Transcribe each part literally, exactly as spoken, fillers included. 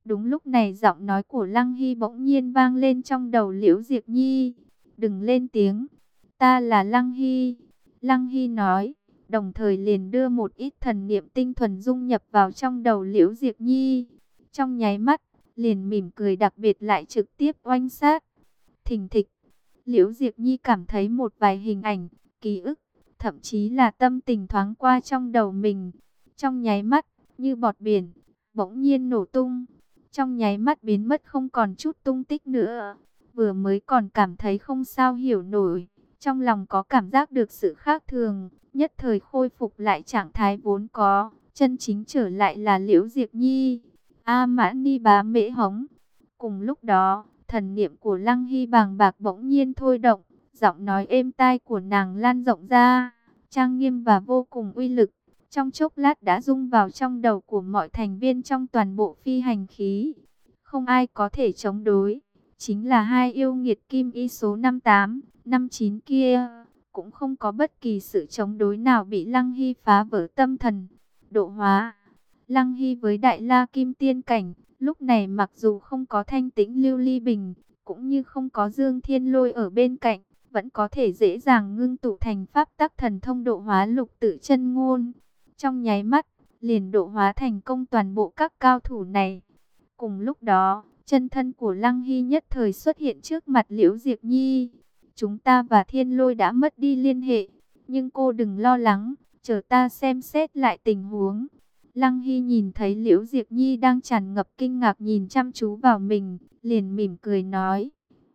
Đúng lúc này giọng nói của Lăng Hy bỗng nhiên vang lên trong đầu Liễu Diệp Nhi. Đừng lên tiếng, ta là Lăng Hy. Lăng Hy nói, đồng thời liền đưa một ít thần niệm tinh thuần dung nhập vào trong đầu Liễu Diệp Nhi. Trong nháy mắt, liền mỉm cười đặc biệt lại trực tiếp oanh sát. Thình thịch, Liễu Diệp Nhi cảm thấy một vài hình ảnh, ký ức, thậm chí là tâm tình thoáng qua trong đầu mình. Trong nháy mắt, như bọt biển, bỗng nhiên nổ tung. Trong nháy mắt biến mất không còn chút tung tích nữa. Vừa mới còn cảm thấy không sao hiểu nổi, trong lòng có cảm giác được sự khác thường, nhất thời khôi phục lại trạng thái vốn có, chân chính trở lại là Liễu Diệp Nhi. A Mã Ni Bá Mễ Hống. Cùng lúc đó, thần niệm của Lăng Hy bàng bạc bỗng nhiên thôi động, giọng nói êm tai của nàng lan rộng ra, trang nghiêm và vô cùng uy lực. Trong chốc lát đã rung vào trong đầu của mọi thành viên trong toàn bộ phi hành khí. Không ai có thể chống đối. Chính là hai yêu nghiệt kim y số năm tám, năm chín kia. Cũng không có bất kỳ sự chống đối nào bị Lăng Hy phá vỡ tâm thần. Độ hóa. Lăng Hy với Đại La Kim Tiên Cảnh. Lúc này mặc dù không có Thanh Tĩnh Lưu Ly Bình, cũng như không có Dương Thiên Lôi ở bên cạnh, vẫn có thể dễ dàng ngưng tụ thành pháp tắc thần thông độ hóa lục tự chân ngôn. Trong nháy mắt, liền độ hóa thành công toàn bộ các cao thủ này. Cùng lúc đó, chân thân của Lăng Hy nhất thời xuất hiện trước mặt Liễu Diệp Nhi. Chúng ta và Thiên Lôi đã mất đi liên hệ, nhưng cô đừng lo lắng, chờ ta xem xét lại tình huống. Lăng Hy nhìn thấy Liễu Diệp Nhi đang tràn ngập kinh ngạc nhìn chăm chú vào mình, liền mỉm cười nói.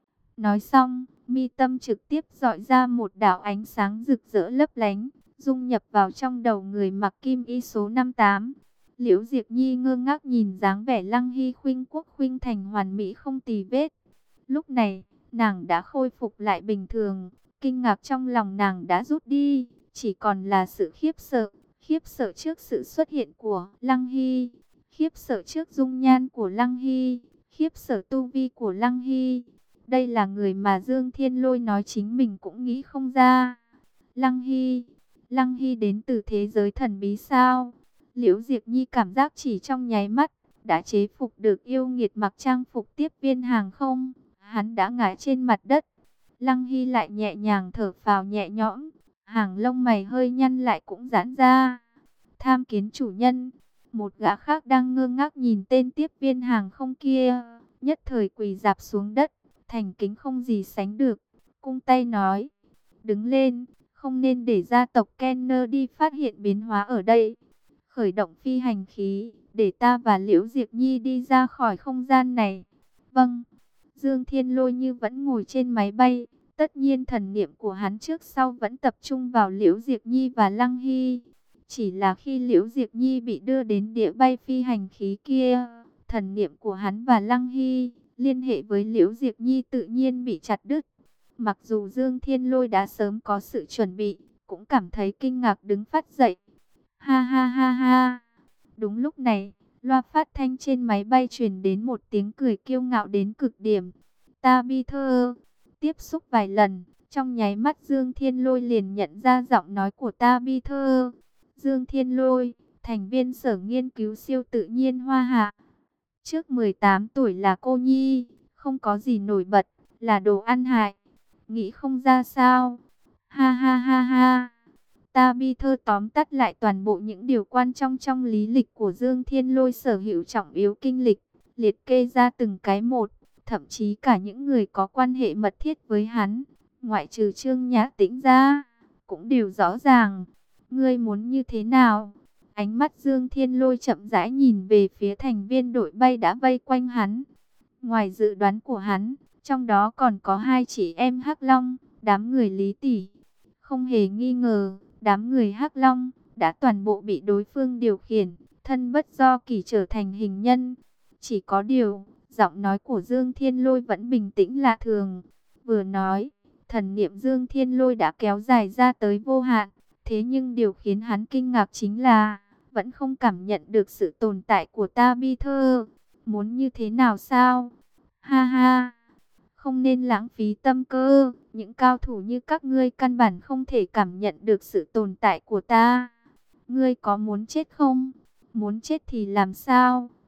Nói xong, mi tâm trực tiếp dọi ra một đạo ánh sáng rực rỡ lấp lánh, dung nhập vào trong đầu người mặc kim y số năm tám. Liễu Diệp Nhi ngơ ngác nhìn dáng vẻ Lăng Hy khuynh quốc khuynh thành hoàn mỹ không tì vết. Lúc này, nàng đã khôi phục lại bình thường, kinh ngạc trong lòng nàng đã rút đi, chỉ còn là sự khiếp sợ, khiếp sợ trước sự xuất hiện của Lăng Hy, khiếp sợ trước dung nhan của Lăng Hy, khiếp sợ tu vi của Lăng Hy. Đây là người mà Dương Thiên Lôi nói chính mình cũng nghĩ không ra. Lăng Hy, Lăng Hy đến từ thế giới thần bí sao? Liễu Diệp Nhi cảm giác chỉ trong nháy mắt, đã chế phục được yêu nghiệt mặc trang phục tiếp viên hàng không. Hắn đã ngã trên mặt đất. Lăng Hy lại nhẹ nhàng thở phào nhẹ nhõm, hàng lông mày hơi nhăn lại cũng giãn ra. Tham kiến chủ nhân. Một gã khác đang ngơ ngác nhìn tên tiếp viên hàng không kia, nhất thời quỳ rạp xuống đất, thành kính không gì sánh được, cung tay nói: đứng lên, không nên để gia tộc Kenner đi phát hiện biến hóa ở đây. Khởi động phi hành khí, để ta và Liễu Diệp Nhi đi ra khỏi không gian này. Vâng. Dương Thiên Lôi như vẫn ngồi trên máy bay, tất nhiên thần niệm của hắn trước sau vẫn tập trung vào Liễu Diệp Nhi và Lăng Hy. Chỉ là khi Liễu Diệp Nhi bị đưa đến địa bay phi hành khí kia, thần niệm của hắn và Lăng Hy liên hệ với Liễu Diệp Nhi tự nhiên bị chặt đứt. Mặc dù Dương Thiên Lôi đã sớm có sự chuẩn bị, cũng cảm thấy kinh ngạc đứng phát dậy. Ha ha ha ha. Đúng lúc này, loa phát thanh trên máy bay truyền đến một tiếng cười kiêu ngạo đến cực điểm. Ta bi thơ. Tiếp xúc vài lần, trong nháy mắt Dương Thiên Lôi liền nhận ra giọng nói của Ta Bi Thơ. Dương Thiên Lôi, thành viên sở nghiên cứu siêu tự nhiên Hoa Hạ. Trước mười tám tuổi là cô nhi, không có gì nổi bật, là đồ ăn hại. Nghĩ không ra sao? Ha ha ha ha. Ta Bi Thơ tóm tắt lại toàn bộ những điều quan trọng trong lý lịch của Dương Thiên Lôi sở hữu trọng yếu kinh lịch, liệt kê ra từng cái một, thậm chí cả những người có quan hệ mật thiết với hắn, ngoại trừ Trương Nhã Tĩnh ra, cũng đều rõ ràng. Ngươi muốn như thế nào? Ánh mắt Dương Thiên Lôi chậm rãi nhìn về phía thành viên đội bay đã vây quanh hắn. Ngoài dự đoán của hắn, trong đó còn có hai chị em Hắc Long, đám người Lý Tỷ. Không hề nghi ngờ, đám người Hắc Long đã toàn bộ bị đối phương điều khiển, thân bất do kỷ trở thành hình nhân. Chỉ có điều, giọng nói của Dương Thiên Lôi vẫn bình tĩnh lạ thường. Vừa nói, thần niệm Dương Thiên Lôi đã kéo dài ra tới vô hạn. Thế nhưng điều khiến hắn kinh ngạc chính là, vẫn không cảm nhận được sự tồn tại của Ta Bi Thơ. Muốn như thế nào sao? Ha ha! Không nên lãng phí tâm cơ. Những cao thủ như các ngươi căn bản không thể cảm nhận được sự tồn tại của ta. Ngươi có muốn chết không? Muốn chết thì làm sao?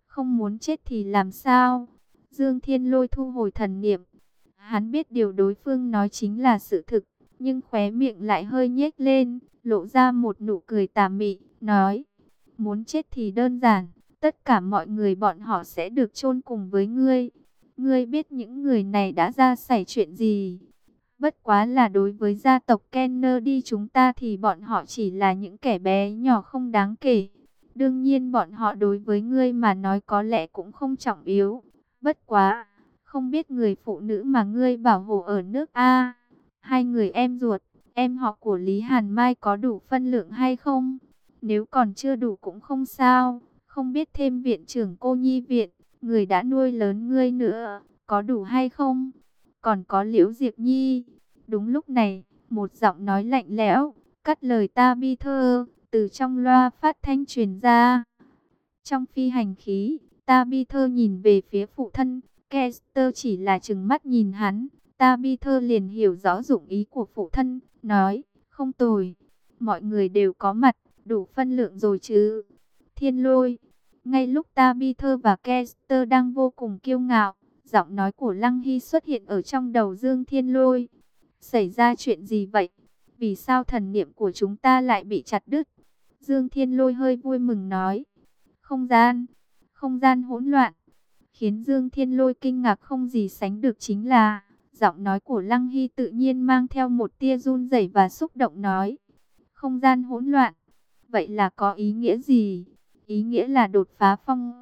Không muốn chết thì làm sao? Dương Thiên Lôi thu hồi thần niệm. Hắn biết điều đối phương nói chính là sự thực, nhưng khóe miệng lại hơi nhếch lên, lộ ra một nụ cười tà mị, nói: muốn chết thì đơn giản, tất cả mọi người bọn họ sẽ được chôn cùng với ngươi. Ngươi biết những người này đã ra xảy chuyện gì? Bất quá là đối với gia tộc Kennedy chúng ta thì bọn họ chỉ là những kẻ bé nhỏ không đáng kể. Đương nhiên bọn họ đối với ngươi mà nói có lẽ cũng không trọng yếu. Bất quá, không biết người phụ nữ mà ngươi bảo hộ ở nước A, hai người em ruột, em họ của Lý Hàn Mai có đủ phân lượng hay không? Nếu còn chưa đủ cũng không sao, không biết thêm viện trưởng cô nhi viện, người đã nuôi lớn ngươi nữa, có đủ hay không? Còn có Liễu Diệp Nhi. Đúng lúc này, một giọng nói lạnh lẽo cắt lời Tabitha từ trong loa phát thanh truyền ra. Trong phi hành khí, Tabitha nhìn về phía phụ thân, Kester chỉ là trừng mắt nhìn hắn. Tabitha liền hiểu rõ dụng ý của phụ thân, nói: không tồi, mọi người đều có mặt, đủ phân lượng rồi chứ. Thiên Lôi. Ngay lúc Tabitha và Kester đang vô cùng kiêu ngạo, giọng nói của Lăng Hy xuất hiện ở trong đầu Dương Thiên Lôi. Xảy ra chuyện gì vậy? Vì sao thần niệm của chúng ta lại bị chặt đứt? Dương Thiên Lôi hơi vui mừng nói: Không gian, không gian hỗn loạn. Khiến Dương Thiên Lôi kinh ngạc không gì sánh được chính là, giọng nói của Lăng Hy tự nhiên mang theo một tia run rẩy và xúc động nói: Không gian hỗn loạn, vậy là có ý nghĩa gì? Ý nghĩa là đột phá phong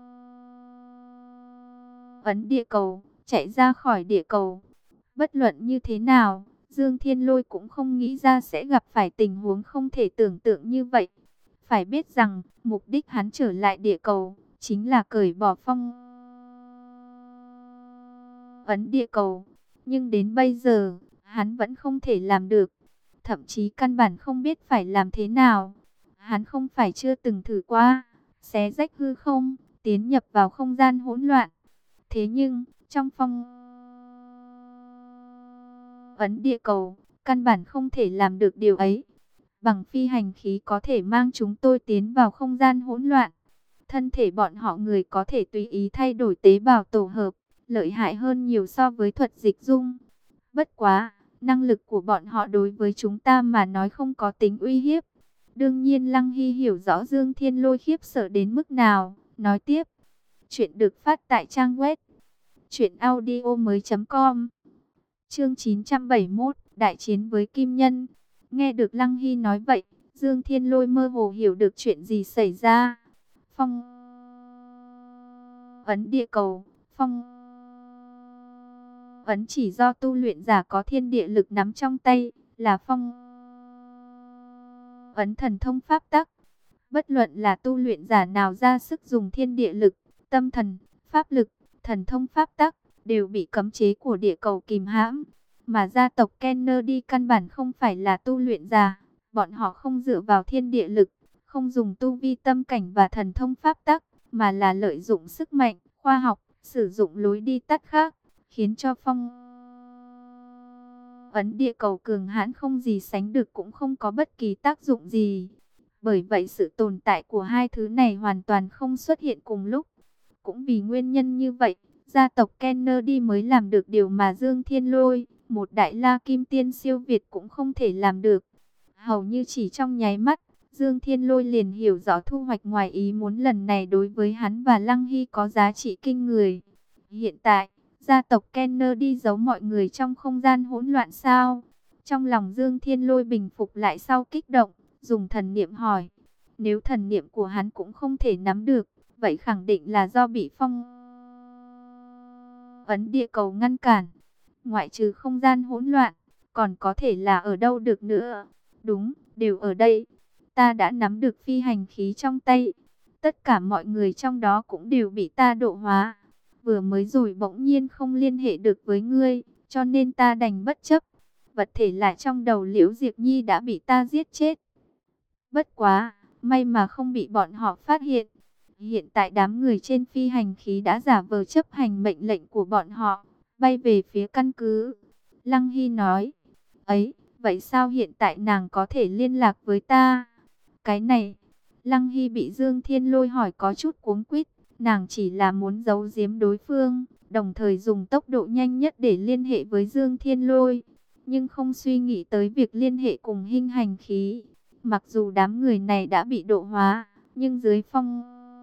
ấn địa cầu, chạy ra khỏi địa cầu. Bất luận như thế nào, Dương Thiên Lôi cũng không nghĩ ra sẽ gặp phải tình huống không thể tưởng tượng như vậy. Phải biết rằng, mục đích hắn trở lại địa cầu, chính là cởi bỏ phong ấn địa cầu. Nhưng đến bây giờ, hắn vẫn không thể làm được. Thậm chí căn bản không biết phải làm thế nào. Hắn không phải chưa từng thử qua, xé rách hư không, tiến nhập vào không gian hỗn loạn. Thế nhưng, trong phong ấn địa cầu, căn bản không thể làm được điều ấy. Bằng phi hành khí có thể mang chúng tôi tiến vào không gian hỗn loạn. Thân thể bọn họ người có thể tùy ý thay đổi tế bào tổ hợp, lợi hại hơn nhiều so với thuật dịch dung. Bất quá, năng lực của bọn họ đối với chúng ta mà nói không có tính uy hiếp. Đương nhiên Lăng Hy hiểu rõ Dương Thiên Lôi khiếp sợ đến mức nào, nói tiếp. Chuyện được phát tại trang web truyện audio mới chấm com. Chương chín trăm bảy mươi mốt, đại chiến với Kim Nhân. Nghe được Lăng Hy nói vậy, Dương Thiên Lôi mơ hồ hiểu được chuyện gì xảy ra. Phong ấn địa cầu, phong ấn chỉ do tu luyện giả có thiên địa lực nắm trong tay, là phong ấn thần thông pháp tắc. Bất luận là tu luyện giả nào ra sức dùng thiên địa lực, tâm thần, pháp lực, thần thông pháp tắc, đều bị cấm chế của địa cầu kìm hãm. Mà gia tộc Kennedy căn bản không phải là tu luyện giả, bọn họ không dựa vào thiên địa lực, không dùng tu vi tâm cảnh và thần thông pháp tắc, mà là lợi dụng sức mạnh, khoa học, sử dụng lối đi tắt khác, khiến cho phong ấn địa cầu cường hãn không gì sánh được cũng không có bất kỳ tác dụng gì. Bởi vậy sự tồn tại của hai thứ này hoàn toàn không xuất hiện cùng lúc. Cũng vì nguyên nhân như vậy, gia tộc Kennedy mới làm được điều mà Dương Thiên Lôi, một đại la kim tiên siêu việt cũng không thể làm được. Hầu như chỉ trong nháy mắt, Dương Thiên Lôi liền hiểu rõ thu hoạch ngoài ý muốn lần này đối với hắn và Lăng Hy có giá trị kinh người. Hiện tại, gia tộc Kennedy giấu mọi người trong không gian hỗn loạn sao? Trong lòng Dương Thiên Lôi bình phục lại sau kích động, dùng thần niệm hỏi. Nếu thần niệm của hắn cũng không thể nắm được, vậy khẳng định là do bị phong ấn địa cầu ngăn cản. Ngoại trừ không gian hỗn loạn, còn có thể là ở đâu được nữa? Đúng, đều ở đây. Ta đã nắm được phi hành khí trong tay. Tất cả mọi người trong đó cũng đều bị ta độ hóa. Vừa mới rồi bỗng nhiên không liên hệ được với ngươi, cho nên ta đành bất chấp. Vật thể lại trong đầu Liễu Diệp Nhi đã bị ta giết chết. Bất quá, may mà không bị bọn họ phát hiện. Hiện tại đám người trên phi hành khí đã giả vờ chấp hành mệnh lệnh của bọn họ, bay về phía căn cứ. Lăng Hy nói, ấy, vậy sao hiện tại nàng có thể liên lạc với ta? Cái này, Lăng Hy bị Dương Thiên Lôi hỏi có chút cuống quýt, Nàng chỉ là muốn giấu giếm đối phương, đồng thời dùng tốc độ nhanh nhất để liên hệ với Dương Thiên Lôi, nhưng không suy nghĩ tới việc liên hệ cùng Hinh Hành Khí. Mặc dù đám người này đã bị độ hóa, nhưng dưới phong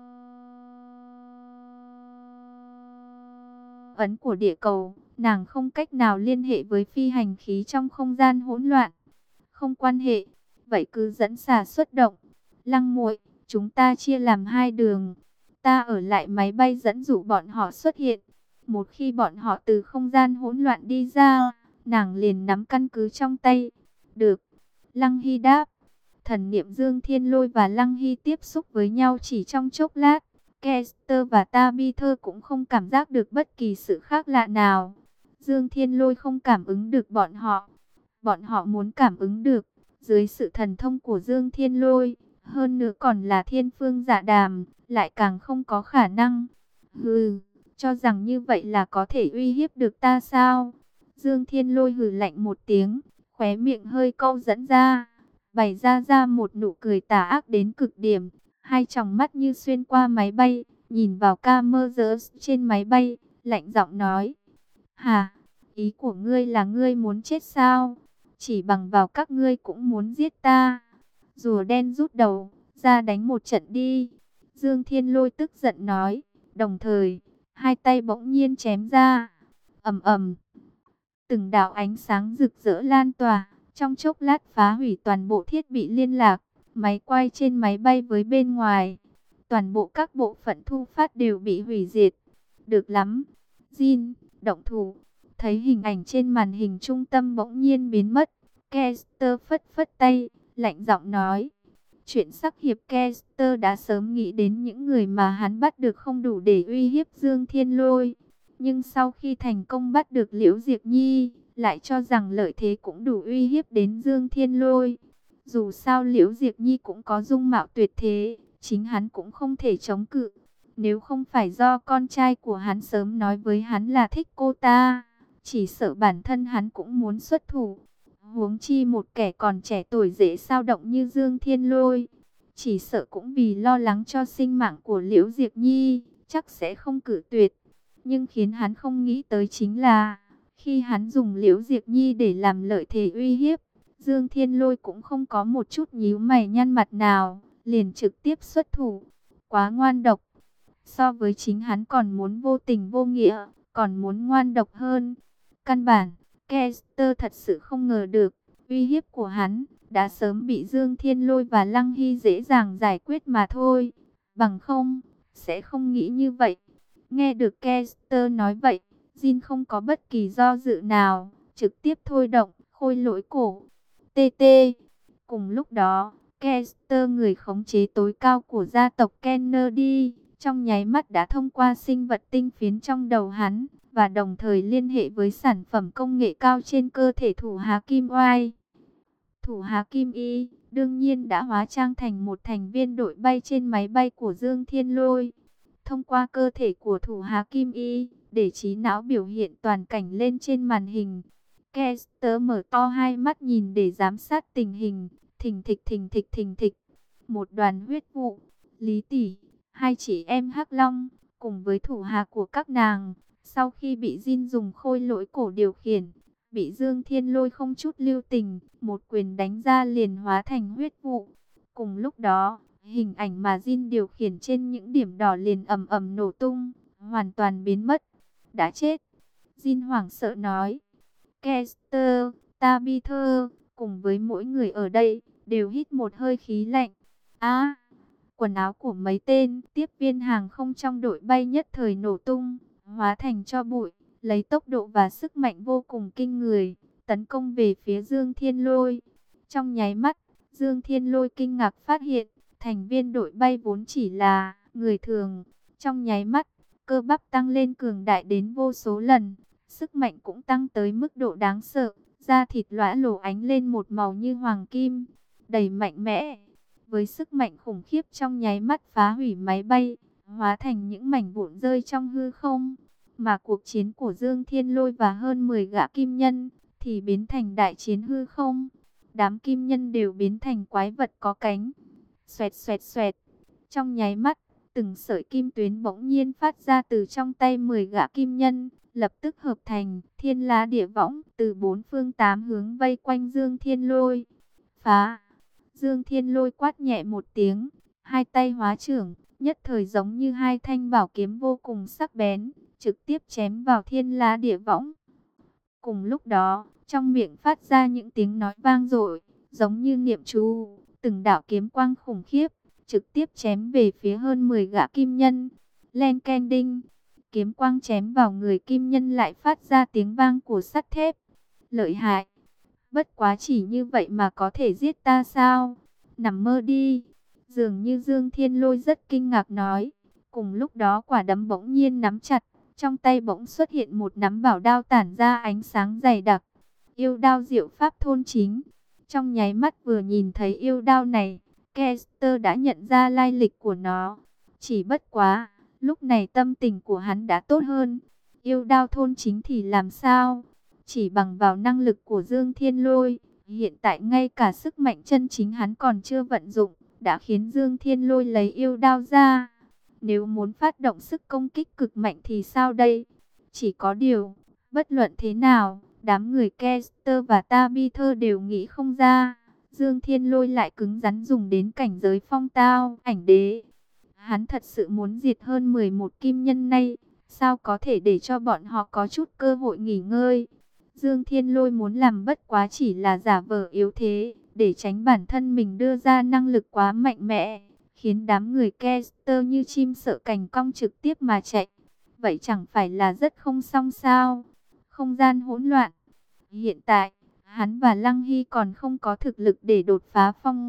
ấn của địa cầu, nàng không cách nào liên hệ với phi hành khí trong không gian hỗn loạn. Không quan hệ, vậy cứ dẫn xà xuất động. Lăng muội, chúng ta chia làm hai đường. Ta ở lại máy bay dẫn dụ bọn họ xuất hiện. Một khi bọn họ từ không gian hỗn loạn đi ra, nàng liền nắm căn cứ trong tay. Được. Lăng Hy đáp. Thần niệm Dương Thiên Lôi và Lăng Hy tiếp xúc với nhau chỉ trong chốc lát. Kester và Tabitha cũng không cảm giác được bất kỳ sự khác lạ nào. Dương Thiên Lôi không cảm ứng được bọn họ. Bọn họ muốn cảm ứng được, dưới sự thần thông của Dương Thiên Lôi, hơn nữa còn là thiên phương dạ đàm, lại càng không có khả năng. Hừ, cho rằng như vậy là có thể uy hiếp được ta sao? Dương Thiên Lôi hừ lạnh một tiếng, khóe miệng hơi câu dẫn ra, bày ra ra một nụ cười tà ác đến cực điểm, hai tròng mắt như xuyên qua máy bay, nhìn vào camera trên máy bay, lạnh giọng nói: "Hả? Ý của ngươi là ngươi muốn chết sao? Chỉ bằng vào các ngươi cũng muốn giết ta?" Rùa đen rút đầu, ra đánh một trận đi. Dương Thiên Lôi tức giận nói, đồng thời, hai tay bỗng nhiên chém ra. Ầm ầm, từng đạo ánh sáng rực rỡ lan tỏa, trong chốc lát phá hủy toàn bộ thiết bị liên lạc, máy quay trên máy bay với bên ngoài. Toàn bộ các bộ phận thu phát đều bị hủy diệt. Được lắm, Jin, động thủ. Thấy hình ảnh trên màn hình trung tâm bỗng nhiên biến mất, Kester phất phất tay, lạnh giọng nói. Chuyện sắc hiệp Kester đã sớm nghĩ đến những người mà hắn bắt được không đủ để uy hiếp Dương Thiên Lôi. Nhưng sau khi thành công bắt được Liễu Diệp Nhi, lại cho rằng lợi thế cũng đủ uy hiếp đến Dương Thiên Lôi. Dù sao Liễu Diệp Nhi cũng có dung mạo tuyệt thế, chính hắn cũng không thể chống cự. Nếu không phải do con trai của hắn sớm nói với hắn là thích cô ta, chỉ sợ bản thân hắn cũng muốn xuất thủ. Huống chi một kẻ còn trẻ tuổi dễ dao động như Dương Thiên Lôi, chỉ sợ cũng vì lo lắng cho sinh mạng của Liễu Diệp Nhi, chắc sẽ không cử tuyệt. Nhưng khiến hắn không nghĩ tới chính là, khi hắn dùng Liễu Diệp Nhi để làm lợi thế uy hiếp, Dương Thiên Lôi cũng không có một chút nhíu mày nhăn mặt nào, liền trực tiếp xuất thủ. Quá ngoan độc. So với chính hắn còn muốn vô tình vô nghĩa, còn muốn ngoan độc hơn. Căn bản, Kester thật sự không ngờ được, uy hiếp của hắn đã sớm bị Dương Thiên Lôi và Lăng Hy dễ dàng giải quyết mà thôi. Bằng không, sẽ không nghĩ như vậy. Nghe được Kester nói vậy, Jin không có bất kỳ do dự nào, trực tiếp thôi động khôi lỗi cổ. tê tê. Cùng lúc đó, Kester, người khống chế tối cao của gia tộc Kennedy, trong nháy mắt đã thông qua sinh vật tinh phiến trong đầu hắn, và đồng thời liên hệ với sản phẩm công nghệ cao trên cơ thể thủ hạ Kim Oai. Thủ hạ Kim Y đương nhiên đã hóa trang thành một thành viên đội bay trên máy bay của Dương Thiên Lôi. Thông qua cơ thể của thủ hạ Kim Y, để trí não biểu hiện toàn cảnh lên trên màn hình. Kester mở to hai mắt nhìn để giám sát tình hình, thình thịch thình thịch thình thịch. Một đoàn huyết vụ, Lý Tỷ, hai chị em Hắc Long, cùng với thủ hạ của các nàng, sau khi bị Jin dùng khôi lỗi cổ điều khiển, bị Dương Thiên Lôi không chút lưu tình, một quyền đánh ra liền hóa thành huyết vụ. Cùng lúc đó, hình ảnh mà Jin điều khiển trên những điểm đỏ liền ầm ầm nổ tung, hoàn toàn biến mất. Đã chết. Jin hoảng sợ nói. Kester, Tabitha, cùng với mỗi người ở đây, đều hít một hơi khí lạnh. Á! Quần áo của mấy tên tiếp viên hàng không trong đội bay nhất thời nổ tung, hóa thành tro bụi, lấy tốc độ và sức mạnh vô cùng kinh người, tấn công về phía Dương Thiên Lôi. Trong nháy mắt, Dương Thiên Lôi kinh ngạc phát hiện, thành viên đội bay vốn chỉ là người thường. Trong nháy mắt, cơ bắp tăng lên cường đại đến vô số lần, sức mạnh cũng tăng tới mức độ đáng sợ, da thịt lõa lổ ánh lên một màu như hoàng kim, đầy mạnh mẽ. Với sức mạnh khủng khiếp trong nháy mắt phá hủy máy bay, hóa thành những mảnh vụn rơi trong hư không. Mà cuộc chiến của Dương Thiên Lôi và hơn mười gã kim nhân thì biến thành đại chiến hư không. Đám kim nhân đều biến thành quái vật có cánh. Xoẹt xoẹt xoẹt. Trong nháy mắt, Từng sợi kim tuyến bỗng nhiên phát ra từ trong tay mười gã kim nhân, lập tức hợp thành thiên lá địa võng, từ bốn phương tám hướng vây quanh Dương Thiên Lôi. Phá! Dương Thiên Lôi quát nhẹ một tiếng, hai tay hóa trưởng, nhất thời giống như hai thanh bảo kiếm vô cùng sắc bén, trực tiếp chém vào thiên lá địa võng. Cùng lúc đó, trong miệng phát ra những tiếng nói vang dội, giống như niệm chú, từng đạo kiếm quang khủng khiếp, trực tiếp chém về phía hơn mười gã kim nhân. Len ken đinh, kiếm quang chém vào người kim nhân lại phát ra tiếng vang của sắt thép. Lợi hại, bất quá chỉ như vậy mà có thể giết ta sao? Nằm mơ đi. Dường như Dương Thiên Lôi rất kinh ngạc nói. Cùng lúc đó quả đấm bỗng nhiên nắm chặt, trong tay bỗng xuất hiện một nắm bảo đao tản ra ánh sáng dày đặc. Yêu đao diệu pháp thôn chính. Trong nháy mắt vừa nhìn thấy yêu đao này, Kester đã nhận ra lai lịch của nó. Chỉ bất quá, lúc này tâm tình của hắn đã tốt hơn. Yêu đao thôn chính thì làm sao? Chỉ bằng vào năng lực của Dương Thiên Lôi, hiện tại ngay cả sức mạnh chân chính hắn còn chưa vận dụng, đã khiến Dương Thiên Lôi lấy yêu đao ra. Nếu muốn phát động sức công kích cực mạnh thì sao đây? Chỉ có điều, bất luận thế nào, đám người Kester và Tabitha đều nghĩ không ra. Dương Thiên Lôi lại cứng rắn dùng đến cảnh giới phong tao, ảnh đế. Hắn thật sự muốn diệt hơn mười một kim nhân này, sao có thể để cho bọn họ có chút cơ hội nghỉ ngơi? Dương Thiên Lôi muốn làm bất quá chỉ là giả vờ yếu thế, để tránh bản thân mình đưa ra năng lực quá mạnh mẽ, khiến đám người Kester như chim sợ cành cong trực tiếp mà chạy. Vậy chẳng phải là rất không xong sao? Không gian hỗn loạn. Hiện tại, hắn và Lăng Hy còn không có thực lực để đột phá phong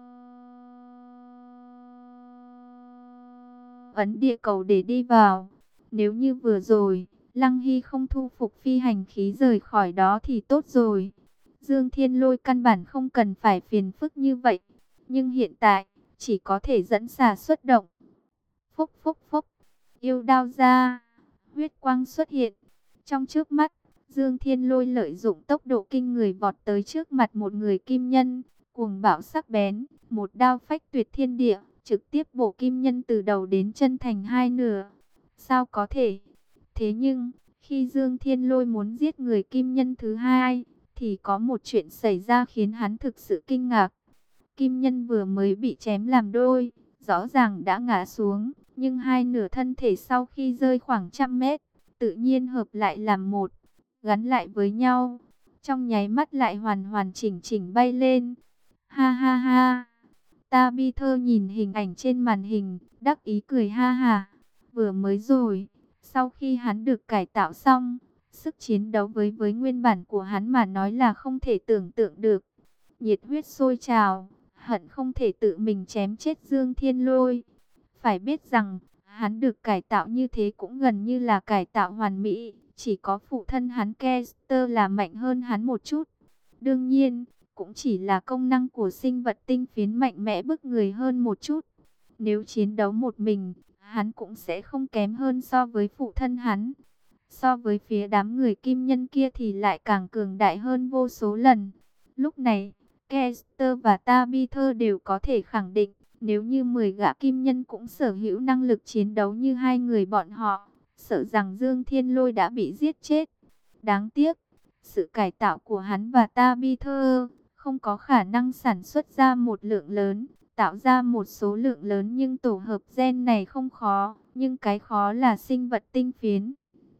ấn địa cầu để đi vào. Nếu như vừa rồi, Lăng Hy không thu phục phi hành khí rời khỏi đó thì tốt rồi. Dương Thiên Lôi căn bản không cần phải phiền phức như vậy. Nhưng hiện tại, chỉ có thể dẫn xà xuất động. Phúc phúc phúc, yêu đao ra, huyết quang xuất hiện. Trong trước mắt, Dương Thiên Lôi lợi dụng tốc độ kinh người vọt tới trước mặt một người kim nhân. Cuồng bạo sắc bén, một đao phách tuyệt thiên địa, trực tiếp bổ kim nhân từ đầu đến chân thành hai nửa. Sao có thể? Thế nhưng, khi Dương Thiên Lôi muốn giết người kim nhân thứ hai, thì có một chuyện xảy ra khiến hắn thực sự kinh ngạc. Kim nhân vừa mới bị chém làm đôi, rõ ràng đã ngã xuống, nhưng hai nửa thân thể sau khi rơi khoảng trăm mét, tự nhiên hợp lại làm một, gắn lại với nhau. Trong nháy mắt lại hoàn hoàn chỉnh chỉnh bay lên. Ha ha ha! Tabitha nhìn hình ảnh trên màn hình, đắc ý cười ha ha. Vừa mới rồi, sau khi hắn được cải tạo xong, sức chiến đấu với với nguyên bản của hắn mà nói là không thể tưởng tượng được. Nhiệt huyết sôi trào, hận không thể tự mình chém chết Dương Thiên Lôi. Phải biết rằng, hắn được cải tạo như thế cũng gần như là cải tạo hoàn mỹ. Chỉ có phụ thân hắn Kester là mạnh hơn hắn một chút. Đương nhiên, cũng chỉ là công năng của sinh vật tinh phiến mạnh mẽ bức người hơn một chút. Nếu chiến đấu một mình, hắn cũng sẽ không kém hơn so với phụ thân hắn. So với phía đám người kim nhân kia thì lại càng cường đại hơn vô số lần. Lúc này, Kester và Tabitha đều có thể khẳng định, nếu như mười gã kim nhân cũng sở hữu năng lực chiến đấu như hai người bọn họ, sợ rằng Dương Thiên Lôi đã bị giết chết. Đáng tiếc, sự cải tạo của hắn và Tabitha không có khả năng sản xuất ra một lượng lớn, tạo ra một số lượng lớn, nhưng tổ hợp gen này không khó, nhưng cái khó là sinh vật tinh phiến.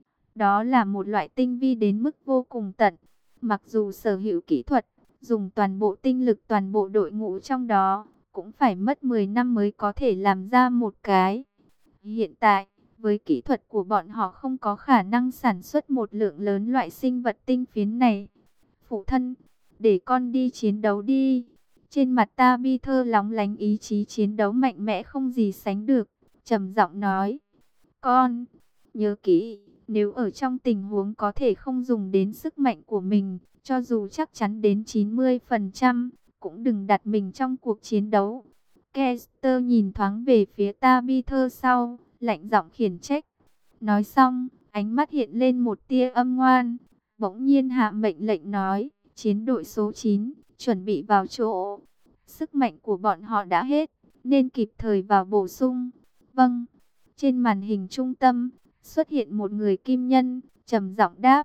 Đó là một loại tinh vi đến mức vô cùng tận. Mặc dù sở hữu kỹ thuật, dùng toàn bộ tinh lực toàn bộ đội ngũ trong đó, cũng phải mất mười năm mới có thể làm ra một cái. Hiện tại, với kỹ thuật của bọn họ không có khả năng sản xuất một lượng lớn loại sinh vật tinh phiến này. Phụ thân, để con đi chiến đấu đi. Trên mặt Tabitha lóng lánh ý chí chiến đấu mạnh mẽ không gì sánh được, trầm giọng nói. Con, nhớ kỹ, nếu ở trong tình huống có thể không dùng đến sức mạnh của mình, cho dù chắc chắn đến chín mươi phần trăm, cũng đừng đặt mình trong cuộc chiến đấu. Kester nhìn thoáng về phía Tabitha sau, lạnh giọng khiển trách. Nói xong, ánh mắt hiện lên một tia âm ngoan, bỗng nhiên hạ mệnh lệnh nói, chiến đội số chín, chuẩn bị vào chỗ. Sức mạnh của bọn họ đã hết, nên kịp thời vào bổ sung. Vâng. Trên màn hình trung tâm, xuất hiện một người kim nhân, trầm giọng đáp.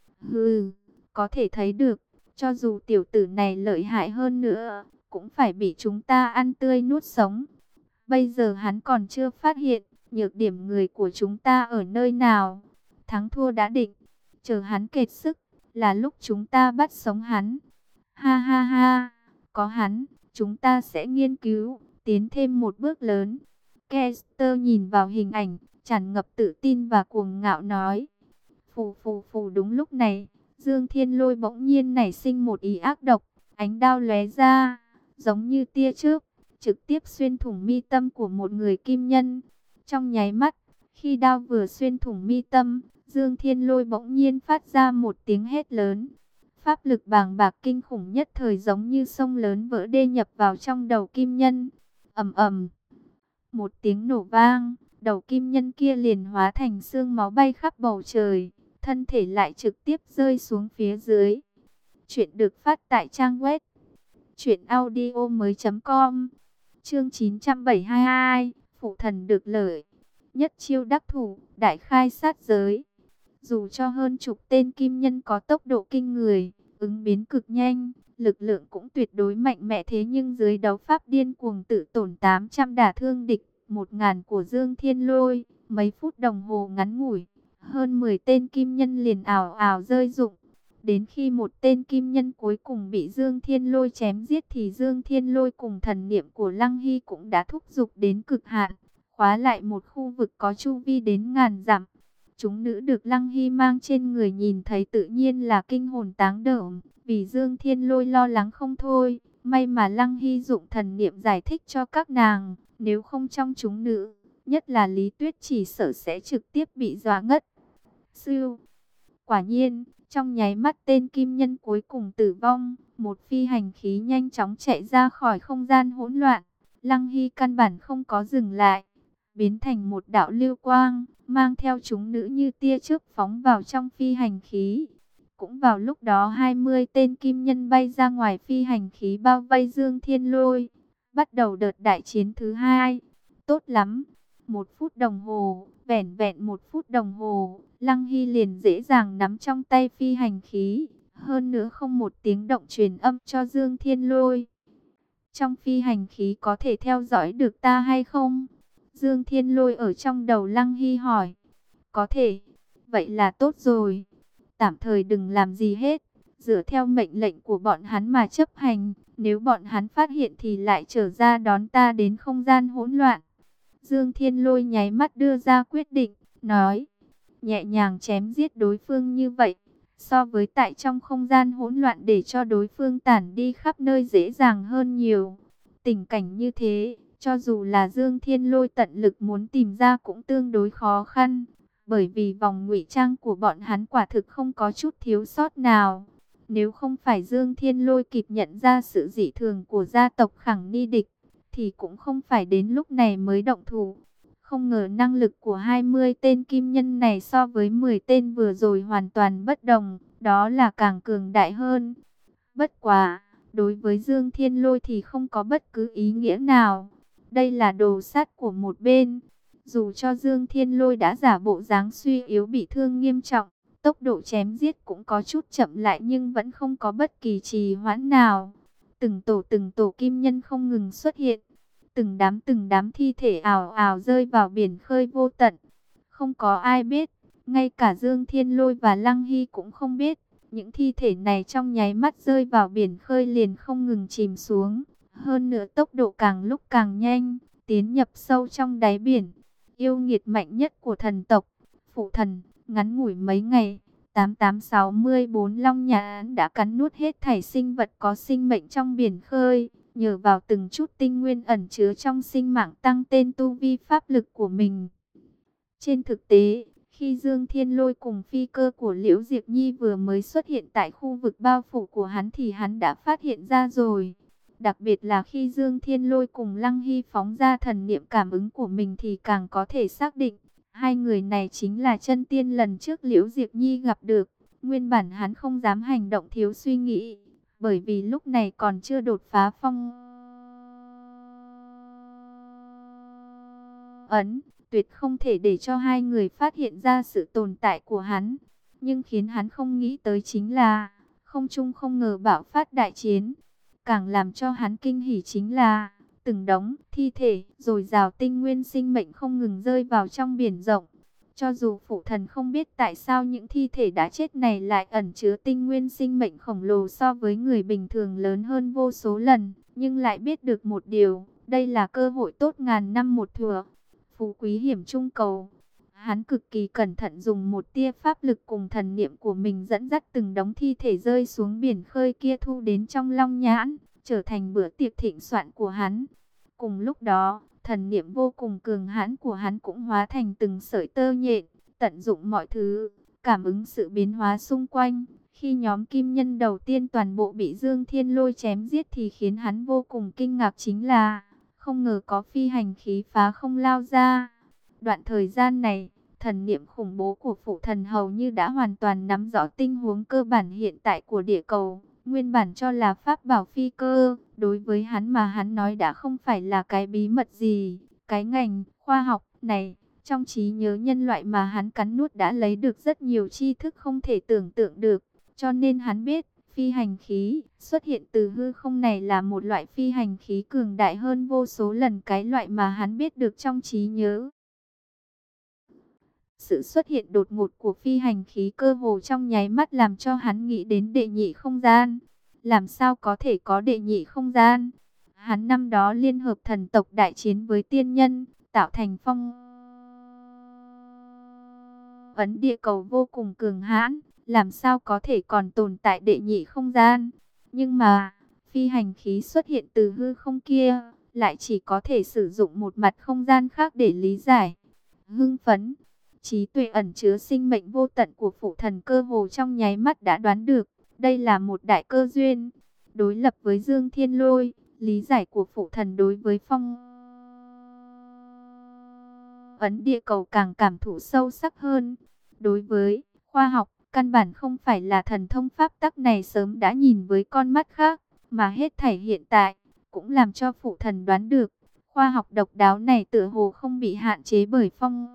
Hừ, có thể thấy được, cho dù tiểu tử này lợi hại hơn nữa, cũng phải bị chúng ta ăn tươi nuốt sống. Bây giờ hắn còn chưa phát hiện, nhược điểm người của chúng ta ở nơi nào. Thắng thua đã định, chờ hắn kiệt sức, là lúc chúng ta bắt sống hắn. Ha ha ha, có hắn, chúng ta sẽ nghiên cứu, tiến thêm một bước lớn. Kester nhìn vào hình ảnh, tràn ngập tự tin và cuồng ngạo nói. Phù phù phù, đúng lúc này, Dương Thiên Lôi bỗng nhiên nảy sinh một ý ác độc, ánh đao lóe ra, giống như tia chớp, trực tiếp xuyên thủng mi tâm của một người kim nhân. Trong nháy mắt, khi đao vừa xuyên thủng mi tâm, Dương Thiên Lôi bỗng nhiên phát ra một tiếng hét lớn. Pháp lực bàng bạc kinh khủng nhất thời giống như sông lớn vỡ đê nhập vào trong đầu kim nhân. Ầm ầm, một tiếng nổ vang, đầu kim nhân kia liền hóa thành xương máu bay khắp bầu trời, thân thể lại trực tiếp rơi xuống phía dưới. Chuyện được phát tại trang web truyện audio mới chấm com. Chương chín trăm bảy mươi hai, phụ thần được lợi. Nhất chiêu đắc thủ, đại khai sát giới. Dù cho hơn chục tên kim nhân có tốc độ kinh người, ứng biến cực nhanh, lực lượng cũng tuyệt đối mạnh mẽ, thế nhưng dưới đấu pháp điên cuồng tự tổn tám trăm đả thương địch, một ngàn của Dương Thiên Lôi, mấy phút đồng hồ ngắn ngủi, hơn mười tên kim nhân liền ảo ảo rơi rụng. Đến khi một tên kim nhân cuối cùng bị Dương Thiên Lôi chém giết thì Dương Thiên Lôi cùng thần niệm của Lăng Hy cũng đã thúc giục đến cực hạn, khóa lại một khu vực có chu vi đến ngàn dặm. Chúng nữ được Lăng Hy mang trên người nhìn thấy tự nhiên là kinh hồn táng đởm, vì Dương Thiên Lôi lo lắng không thôi. May mà Lăng Hy dụng thần niệm giải thích cho các nàng, nếu không trong chúng nữ, nhất là Lý Tuyết chỉ sợ sẽ trực tiếp bị dọa ngất. Sư, quả nhiên, trong nháy mắt tên kim nhân cuối cùng tử vong, một phi hành khí nhanh chóng chạy ra khỏi không gian hỗn loạn. Lăng Hy căn bản không có dừng lại, biến thành một đạo lưu quang, mang theo chúng nữ như tia chớp phóng vào trong phi hành khí. Cũng vào lúc đó hai mươi tên kim nhân bay ra ngoài phi hành khí bao vây Dương Thiên Lôi, bắt đầu đợt đại chiến thứ hai. Tốt lắm, một phút đồng hồ, vẻn vẹn một phút đồng hồ, Lăng Hy liền dễ dàng nắm trong tay phi hành khí, hơn nữa không một tiếng động truyền âm cho Dương Thiên Lôi. Trong phi hành khí có thể theo dõi được ta hay không? Dương Thiên Lôi ở trong đầu Lăng Hy hỏi. Có thể, vậy là tốt rồi. Tạm thời đừng làm gì hết, dựa theo mệnh lệnh của bọn hắn mà chấp hành. Nếu bọn hắn phát hiện thì lại trở ra đón ta đến không gian hỗn loạn. Dương Thiên Lôi nháy mắt đưa ra quyết định, nói. Nhẹ nhàng chém giết đối phương như vậy, so với tại trong không gian hỗn loạn để cho đối phương tản đi khắp nơi dễ dàng hơn nhiều. Tình cảnh như thế, cho dù là Dương Thiên Lôi tận lực muốn tìm ra cũng tương đối khó khăn, bởi vì vòng ngụy trang của bọn hắn quả thực không có chút thiếu sót nào. Nếu không phải Dương Thiên Lôi kịp nhận ra sự dị thường của gia tộc Khẳng Ni Địch, thì cũng không phải đến lúc này mới động thủ. Không ngờ năng lực của hai mươi tên kim nhân này so với mười tên vừa rồi hoàn toàn bất đồng, đó là càng cường đại hơn. Bất quá, đối với Dương Thiên Lôi thì không có bất cứ ý nghĩa nào. Đây là đồ sát của một bên. Dù cho Dương Thiên Lôi đã giả bộ dáng suy yếu bị thương nghiêm trọng, tốc độ chém giết cũng có chút chậm lại nhưng vẫn không có bất kỳ trì hoãn nào. Từng tổ từng tổ kim nhân không ngừng xuất hiện. Từng đám từng đám thi thể ào ào rơi vào biển khơi vô tận. Không có ai biết, ngay cả Dương Thiên Lôi và Lăng Hy cũng không biết. Những thi thể này trong nháy mắt rơi vào biển khơi liền không ngừng chìm xuống. Hơn nữa tốc độ càng lúc càng nhanh, tiến nhập sâu trong đáy biển. Yêu nghiệt mạnh nhất của thần tộc, phụ thần, ngắn ngủi mấy ngày, tám tám sáu mươi bốn long nhà án đã cắn nuốt hết thảy sinh vật có sinh mệnh trong biển khơi. Nhờ vào từng chút tinh nguyên ẩn chứa trong sinh mạng tăng tên tu vi pháp lực của mình. Trên thực tế, khi Dương Thiên Lôi cùng phi cơ của Liễu Diệp Nhi vừa mới xuất hiện tại khu vực bao phủ của hắn thì hắn đã phát hiện ra rồi. Đặc biệt là khi Dương Thiên Lôi cùng Lăng Hy phóng ra thần niệm cảm ứng của mình thì càng có thể xác định. Hai người này chính là chân tiên lần trước Liễu Diệp Nhi gặp được. Nguyên bản hắn không dám hành động thiếu suy nghĩ, bởi vì lúc này còn chưa đột phá phong ấn, tuyệt không thể để cho hai người phát hiện ra sự tồn tại của hắn. Nhưng khiến hắn không nghĩ tới chính là, không trung không ngờ bạo phát đại chiến. Càng làm cho hắn kinh hỉ chính là, từng đống thi thể dồi dào tinh nguyên sinh mệnh không ngừng rơi vào trong biển rộng. Cho dù phụ thần không biết tại sao những thi thể đã chết này lại ẩn chứa tinh nguyên sinh mệnh khổng lồ so với người bình thường lớn hơn vô số lần, nhưng lại biết được một điều, đây là cơ hội tốt ngàn năm một thủa, phú quý hiểm trung cầu. Hắn cực kỳ cẩn thận dùng một tia pháp lực cùng thần niệm của mình dẫn dắt từng đống thi thể rơi xuống biển khơi kia thu đến trong long nhãn, trở thành bữa tiệc thịnh soạn của hắn. Cùng lúc đó, thần niệm vô cùng cường hãn của hắn cũng hóa thành từng sợi tơ nhện, tận dụng mọi thứ, cảm ứng sự biến hóa xung quanh. Khi nhóm kim nhân đầu tiên toàn bộ bị Dương Thiên Lôi chém giết thì khiến hắn vô cùng kinh ngạc chính là, không ngờ có phi hành khí phá không lao ra. Đoạn thời gian này, thần niệm khủng bố của phụ thần hầu như đã hoàn toàn nắm rõ tình huống cơ bản hiện tại của địa cầu. Nguyên bản cho là pháp bảo phi cơ, đối với hắn mà hắn nói đã không phải là cái bí mật gì. Cái ngành khoa học này, trong trí nhớ nhân loại mà hắn cắn nuốt đã lấy được rất nhiều tri thức không thể tưởng tượng được. Cho nên hắn biết, phi hành khí xuất hiện từ hư không này là một loại phi hành khí cường đại hơn vô số lần cái loại mà hắn biết được trong trí nhớ. Sự xuất hiện đột ngột của phi hành khí cơ hồ trong nháy mắt làm cho hắn nghĩ đến đệ nhị không gian. Làm sao có thể có đệ nhị không gian? Hắn năm đó liên hợp thần tộc đại chiến với tiên nhân, tạo thành phong ấn địa cầu vô cùng cường hãn. Làm sao có thể còn tồn tại đệ nhị không gian? Nhưng mà, phi hành khí xuất hiện từ hư không kia, lại chỉ có thể sử dụng một mặt không gian khác để lý giải. Hưng phấn, trí tuệ ẩn chứa sinh mệnh vô tận của phụ thần cơ hồ trong nháy mắt đã đoán được, đây là một đại cơ duyên. Đối lập với Dương Thiên Lôi, lý giải của phụ thần đối với phong ấn địa cầu càng cảm thụ sâu sắc hơn. Đối với khoa học, căn bản không phải là thần thông pháp tắc này sớm đã nhìn với con mắt khác, mà hết thảy hiện tại, cũng làm cho phụ thần đoán được, khoa học độc đáo này tựa hồ không bị hạn chế bởi phong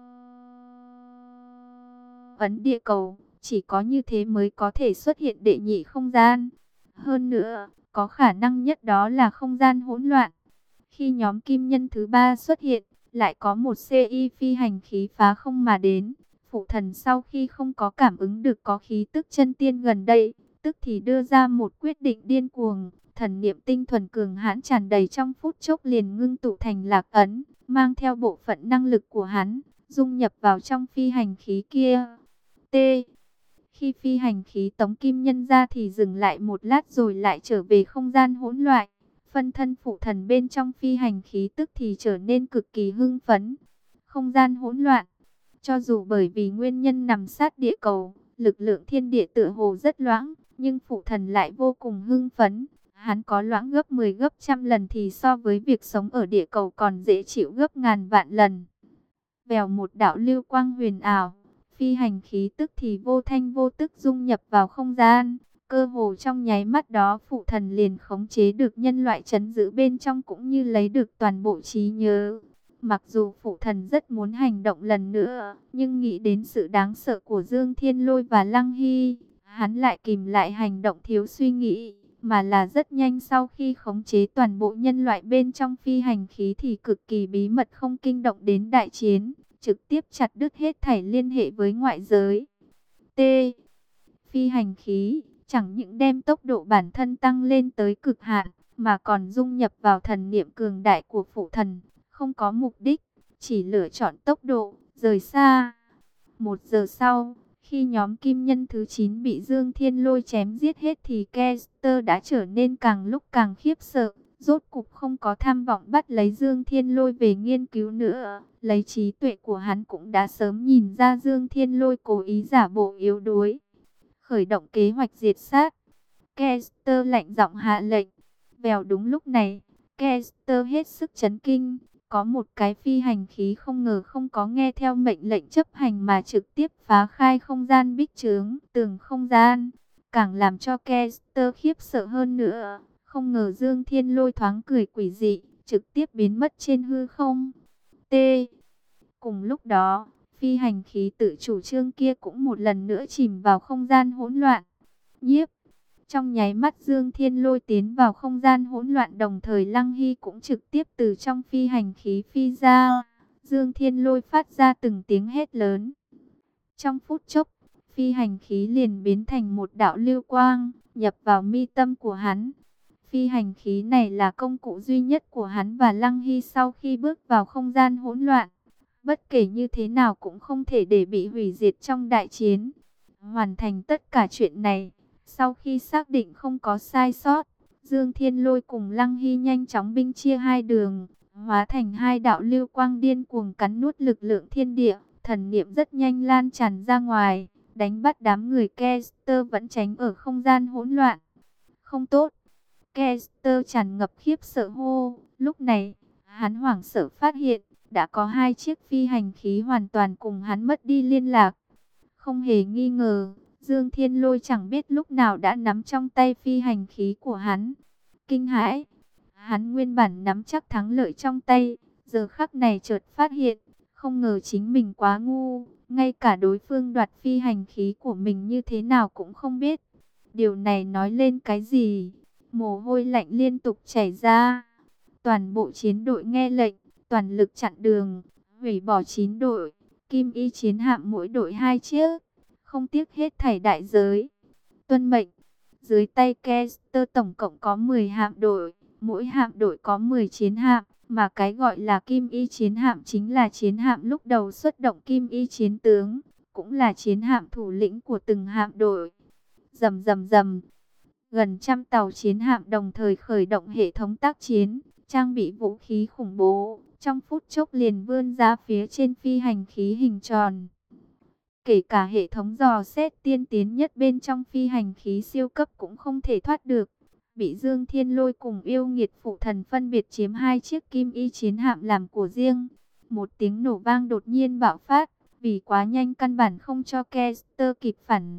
ấn địa cầu, chỉ có như thế mới có thể xuất hiện đệ nhị không gian. Hơn nữa, có khả năng nhất đó là không gian hỗn loạn. Khi nhóm kim nhân thứ ba xuất hiện, lại có một xê i phi hành khí phá không mà đến. Phụ thần sau khi không có cảm ứng được có khí tức chân tiên gần đây, tức thì đưa ra một quyết định điên cuồng. Thần niệm tinh thuần cường hãn tràn đầy trong phút chốc liền ngưng tụ thành lạc ấn, mang theo bộ phận năng lực của hắn, dung nhập vào trong phi hành khí kia. T. Khi phi hành khí tống kim nhân ra thì dừng lại một lát rồi lại trở về không gian hỗn loạn. Phân thân phụ thần bên trong phi hành khí tức thì trở nên cực kỳ hưng phấn. Không gian hỗn loạn. Cho dù bởi vì nguyên nhân nằm sát địa cầu, lực lượng thiên địa tựa hồ rất loãng, nhưng phụ thần lại vô cùng hưng phấn. Hắn có loãng gấp mười gấp trăm lần thì so với việc sống ở địa cầu còn dễ chịu gấp ngàn vạn lần. Vèo một đạo lưu quang huyền ảo, phi hành khí tức thì vô thanh vô tức dung nhập vào không gian. Cơ hồ trong nháy mắt đó phụ thần liền khống chế được nhân loại trấn giữ bên trong cũng như lấy được toàn bộ trí nhớ. Mặc dù phụ thần rất muốn hành động lần nữa, nhưng nghĩ đến sự đáng sợ của Dương Thiên Lôi và Lăng Hy, hắn lại kìm lại hành động thiếu suy nghĩ, mà là rất nhanh sau khi khống chế toàn bộ nhân loại bên trong phi hành khí thì cực kỳ bí mật không kinh động đến đại chiến, trực tiếp chặt đứt hết thảy liên hệ với ngoại giới. T. Phi hành khí chẳng những đem tốc độ bản thân tăng lên tới cực hạn, mà còn dung nhập vào thần niệm cường đại của phụ thần, không có mục đích, chỉ lựa chọn tốc độ, rời xa. Một giờ sau, khi nhóm kim nhân thứ chín bị Dương Thiên Lôi chém giết hết thì Kester đã trở nên càng lúc càng khiếp sợ, rốt cục không có tham vọng bắt lấy Dương Thiên Lôi về nghiên cứu nữa. Lấy trí tuệ của hắn cũng đã sớm nhìn ra Dương Thiên Lôi cố ý giả bộ yếu đuối. Khởi động kế hoạch diệt sát. Kester lạnh giọng hạ lệnh. Vèo đúng lúc này, Kester hết sức chấn kinh. Có một cái phi hành khí không ngờ không có nghe theo mệnh lệnh chấp hành mà trực tiếp phá khai không gian bích chướng, tường không gian. Càng làm cho Kester khiếp sợ hơn nữa. Không ngờ Dương Thiên Lôi thoáng cười quỷ dị, trực tiếp biến mất trên hư không. T. Cùng lúc đó, phi hành khí tự chủ trương kia cũng một lần nữa chìm vào không gian hỗn loạn. Nhiếp. Trong nháy mắt Dương Thiên Lôi tiến vào không gian hỗn loạn, đồng thời Lăng Hy cũng trực tiếp từ trong phi hành khí phi ra. Dương Thiên Lôi phát ra từng tiếng hét lớn. Trong phút chốc, phi hành khí liền biến thành một đạo lưu quang, nhập vào mi tâm của hắn. Phi hành khí này là công cụ duy nhất của hắn và Lăng Hy sau khi bước vào không gian hỗn loạn. Bất kể như thế nào cũng không thể để bị hủy diệt trong đại chiến. Hoàn thành tất cả chuyện này, sau khi xác định không có sai sót, Dương Thiên Lôi cùng Lăng Hy nhanh chóng binh chia hai đường, hóa thành hai đạo lưu quang điên cuồng cắn nuốt lực lượng thiên địa. Thần niệm rất nhanh lan tràn ra ngoài, đánh bắt đám người Kester vẫn tránh ở không gian hỗn loạn. Không tốt. Kester tràn ngập khiếp sợ hô. Lúc này, hắn hoảng sợ phát hiện, đã có hai chiếc phi hành khí hoàn toàn cùng hắn mất đi liên lạc. Không hề nghi ngờ, Dương Thiên Lôi chẳng biết lúc nào đã nắm trong tay phi hành khí của hắn. Kinh hãi, hắn nguyên bản nắm chắc thắng lợi trong tay, giờ khắc này chợt phát hiện, không ngờ chính mình quá ngu, ngay cả đối phương đoạt phi hành khí của mình như thế nào cũng không biết. Điều này nói lên cái gì? Mồ hôi lạnh liên tục chảy ra. Toàn bộ chiến đội nghe lệnh, toàn lực chặn đường, hủy bỏ chín đội, kim y chiến hạm mỗi đội hai chiếc, không tiếc hết thảy đại giới. Tuân mệnh, dưới tay Kester tổng cộng có mười hạm đội, mỗi hạm đội có mười chiến hạm, mà cái gọi là kim y chiến hạm chính là chiến hạm lúc đầu xuất động kim y chiến tướng, cũng là chiến hạm thủ lĩnh của từng hạm đội. Rầm rầm rầm, gần trăm tàu chiến hạm đồng thời khởi động hệ thống tác chiến, trang bị vũ khí khủng bố, trong phút chốc liền vươn ra phía trên phi hành khí hình tròn. Kể cả hệ thống dò xét tiên tiến nhất bên trong phi hành khí siêu cấp cũng không thể thoát được. Bị Dương Thiên Lôi cùng yêu nghiệt phụ thần phân biệt chiếm hai chiếc kim y chiến hạm làm của riêng. Một tiếng nổ vang đột nhiên bạo phát, vì quá nhanh căn bản không cho Kester kịp phản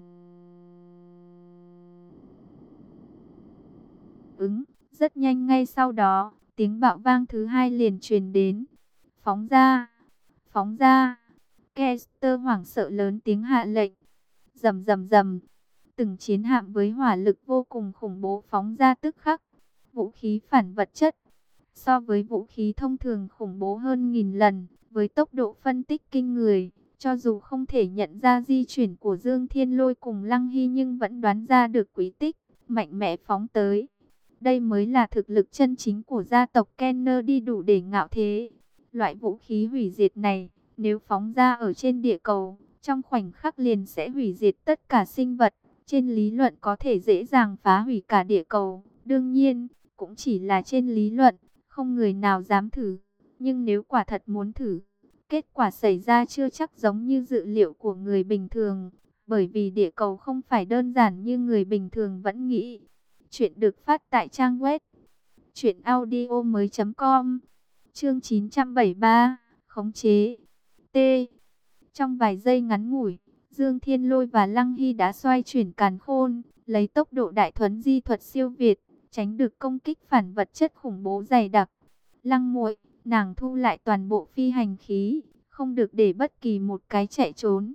ứng. Rất nhanh ngay sau đó, tiếng bạo vang thứ hai liền truyền đến. Phóng ra! Phóng ra! Kester hoảng sợ lớn tiếng hạ lệnh. Rầm rầm rầm, từng chiến hạm với hỏa lực vô cùng khủng bố phóng ra tức khắc. Vũ khí phản vật chất, so với vũ khí thông thường khủng bố hơn nghìn lần, với tốc độ phân tích kinh người, cho dù không thể nhận ra di chuyển của Dương Thiên Lôi cùng Lăng Hy nhưng vẫn đoán ra được quý tích, mạnh mẽ phóng tới. Đây mới là thực lực chân chính của gia tộc Kenner, đi đủ để ngạo thế. Loại vũ khí hủy diệt này, nếu phóng ra ở trên địa cầu, trong khoảnh khắc liền sẽ hủy diệt tất cả sinh vật. Trên lý luận có thể dễ dàng phá hủy cả địa cầu. Đương nhiên, cũng chỉ là trên lý luận, không người nào dám thử. Nhưng nếu quả thật muốn thử, kết quả xảy ra chưa chắc giống như dự liệu của người bình thường. Bởi vì địa cầu không phải đơn giản như người bình thường vẫn nghĩ. Chuyện được phát tại trang web truyện audio mới chấm com. Chương chín trăm bảy mươi ba, khống chế. T. Trong vài giây ngắn ngủi, Dương Thiên Lôi và Lăng Hy đã xoay chuyển càn khôn, lấy tốc độ đại thuấn di thuật siêu việt, tránh được công kích phản vật chất khủng bố dày đặc. Lăng muội, nàng thu lại toàn bộ phi hành khí, không được để bất kỳ một cái chạy trốn.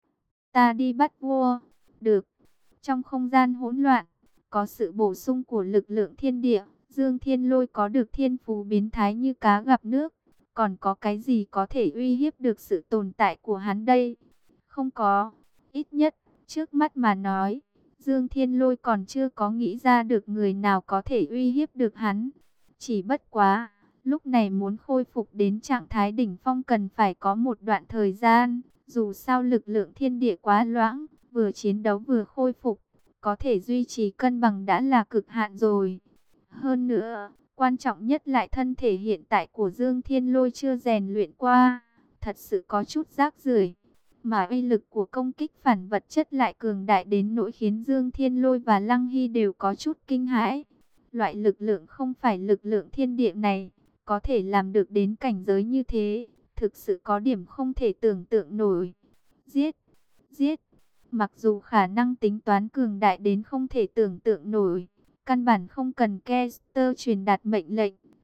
Ta đi bắt vua. Được. Trong không gian hỗn loạn, có sự bổ sung của lực lượng thiên địa, Dương Thiên Lôi có được thiên phú biến thái như cá gặp nước. Còn có cái gì có thể uy hiếp được sự tồn tại của hắn đây? Không có. Ít nhất, trước mắt mà nói, Dương Thiên Lôi còn chưa có nghĩ ra được người nào có thể uy hiếp được hắn. Chỉ bất quá, lúc này muốn khôi phục đến trạng thái đỉnh phong cần phải có một đoạn thời gian. Dù sao lực lượng thiên địa quá loãng, vừa chiến đấu vừa khôi phục, có thể duy trì cân bằng đã là cực hạn rồi. Hơn nữa, quan trọng nhất lại thân thể hiện tại của Dương Thiên Lôi chưa rèn luyện qua, thật sự có chút rác rưởi. Mà uy lực của công kích phản vật chất lại cường đại đến nỗi khiến Dương Thiên Lôi và Lăng Hy đều có chút kinh hãi. Loại lực lượng không phải lực lượng thiên địa này, có thể làm được đến cảnh giới như thế, thực sự có điểm không thể tưởng tượng nổi. Giết! Giết! Mặc dù khả năng tính toán cường đại đến không thể tưởng tượng nổi, căn bản không cần Kester truyền đạt mệnh lệnh,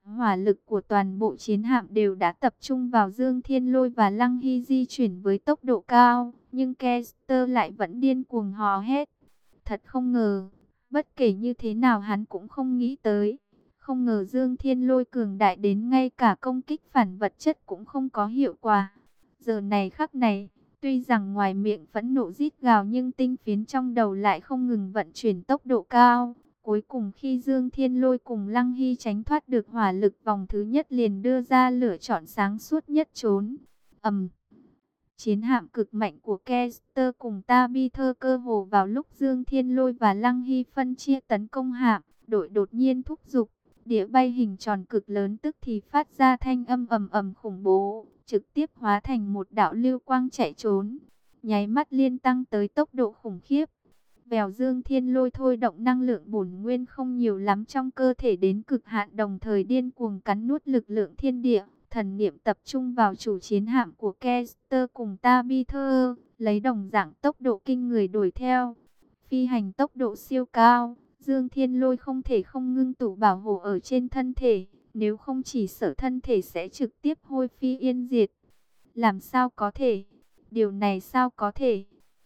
Hỏa lực của toàn bộ chiến hạm đều đã tập trung vào Dương Thiên Lôi và Lăng Hy di chuyển với tốc độ cao, nhưng Kester lại vẫn điên cuồng hò hét. Thật không ngờ, bất kể như thế nào hắn cũng không nghĩ tới. Không ngờ Dương Thiên Lôi cường đại đến ngay cả công kích phản vật chất cũng không có hiệu quả. Giờ này khắc này, tuy rằng ngoài miệng phẫn nộ rít gào nhưng tinh phiến trong đầu lại không ngừng vận chuyển tốc độ cao. Cuối cùng khi Dương Thiên Lôi cùng Lăng Hy tránh thoát được hỏa lực vòng thứ nhất liền đưa ra lựa chọn sáng suốt nhất trốn. Ầm. Chiến hạm cực mạnh của Kester cùng Tabitha cơ hồ vào lúc Dương Thiên Lôi và Lăng Hy phân chia tấn công hạm, đội đột nhiên thúc giục, đĩa bay hình tròn cực lớn tức thì phát ra thanh âm ầm ầm khủng bố, trực tiếp hóa thành một đạo lưu quang chạy trốn, nháy mắt liên tăng tới tốc độ khủng khiếp. Vèo Dương Thiên Lôi thôi động năng lượng bổn nguyên không nhiều lắm trong cơ thể đến cực hạn, đồng thời điên cuồng cắn nuốt lực lượng thiên địa. Thần niệm tập trung vào chủ chiến hạm của Kester cùng Tabitha, lấy đồng dạng tốc độ kinh người đuổi theo. Phi hành tốc độ siêu cao, Dương Thiên Lôi không thể không ngưng tụ bảo hộ ở trên thân thể, nếu không chỉ sợ thân thể sẽ trực tiếp hôi phi yên diệt. Làm sao có thể? Điều này sao có thể?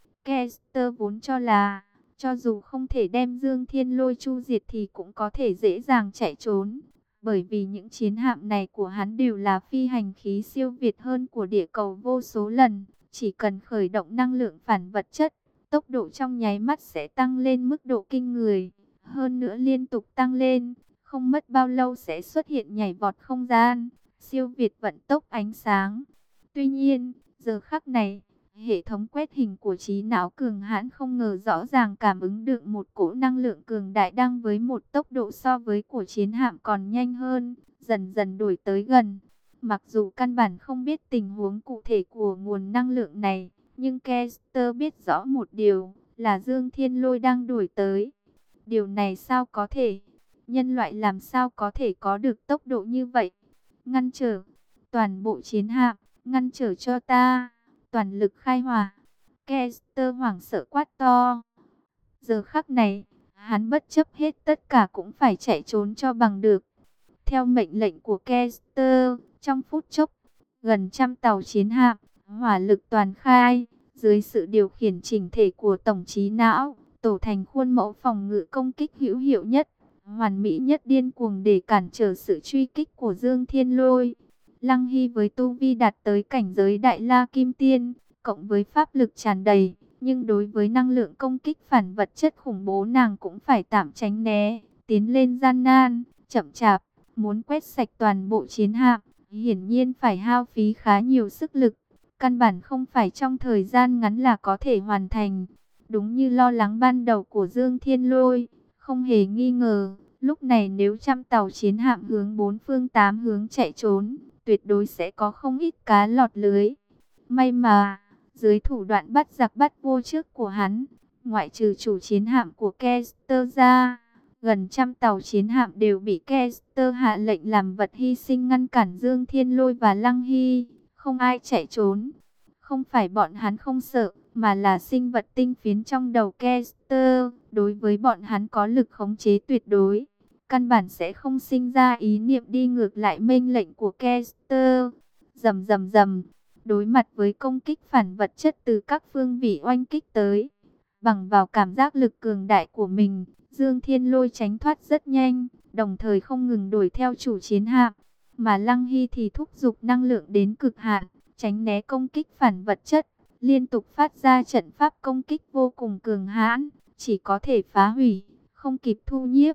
Kester vốn cho là, cho dù không thể đem Dương Thiên Lôi chu diệt thì cũng có thể dễ dàng chạy trốn. Bởi vì những chiến hạm này của hắn đều là phi hành khí siêu việt hơn của địa cầu vô số lần. Chỉ cần khởi động năng lượng phản vật chất, tốc độ trong nháy mắt sẽ tăng lên mức độ kinh người. Hơn nữa liên tục tăng lên, không mất bao lâu sẽ xuất hiện nhảy vọt không gian, siêu việt vận tốc ánh sáng. Tuy nhiên, giờ khắc này, hệ thống quét hình của trí não cường hãn không ngờ rõ ràng cảm ứng được một cỗ năng lượng cường đại đang với một tốc độ so với của chiến hạm còn nhanh hơn, dần dần đuổi tới gần. Mặc dù căn bản không biết tình huống cụ thể của nguồn năng lượng này, nhưng Kester biết rõ một điều là Dương Thiên Lôi đang đuổi tới. Điều này sao có thể? Nhân loại làm sao có thể có được tốc độ như vậy? Ngăn trở toàn bộ chiến hạm, ngăn trở cho ta, toàn lực khai hỏa. Kester hoảng sợ quát to. Giờ khắc này, hắn bất chấp hết tất cả cũng phải chạy trốn cho bằng được. Theo mệnh lệnh của Kester, trong phút chốc, gần trăm tàu chiến hạm, hỏa lực toàn khai, dưới sự điều khiển chỉnh thể của tổng trí não, tổ thành khuôn mẫu phòng ngự công kích hữu hiệu nhất, hoàn mỹ nhất điên cuồng để cản trở sự truy kích của Dương Thiên Lôi. Lăng Hy với tu vi đạt tới cảnh giới Đại La Kim Tiên, cộng với pháp lực tràn đầy, nhưng đối với năng lượng công kích phản vật chất khủng bố nàng cũng phải tạm tránh né, tiến lên gian nan, chậm chạp, muốn quét sạch toàn bộ chiến hạm, hiển nhiên phải hao phí khá nhiều sức lực, căn bản không phải trong thời gian ngắn là có thể hoàn thành. Đúng như lo lắng ban đầu của Dương Thiên Lôi, không hề nghi ngờ, lúc này nếu trăm tàu chiến hạm hướng bốn phương tám hướng chạy trốn, tuyệt đối sẽ có không ít cá lọt lưới. May mà, dưới thủ đoạn bắt giặc bắt vô trước của hắn, ngoại trừ chủ chiến hạm của Kester ra, gần trăm tàu chiến hạm đều bị Kester hạ lệnh làm vật hy sinh ngăn cản Dương Thiên Lôi và Lăng Hy, không ai chạy trốn. Không phải bọn hắn không sợ, mà là sinh vật tinh phiến trong đầu Kester, đối với bọn hắn có lực khống chế tuyệt đối. Căn bản sẽ không sinh ra ý niệm đi ngược lại mệnh lệnh của Kester. Rầm rầm rầm, đối mặt với công kích phản vật chất từ các phương vị oanh kích tới, bằng vào cảm giác lực cường đại của mình, Dương Thiên Lôi tránh thoát rất nhanh, đồng thời không ngừng đuổi theo chủ chiến hạm, mà Lăng Hy thì thúc giục năng lượng đến cực hạn, tránh né công kích phản vật chất, liên tục phát ra trận pháp công kích vô cùng cường hãn, chỉ có thể phá hủy, không kịp thu nhiếp.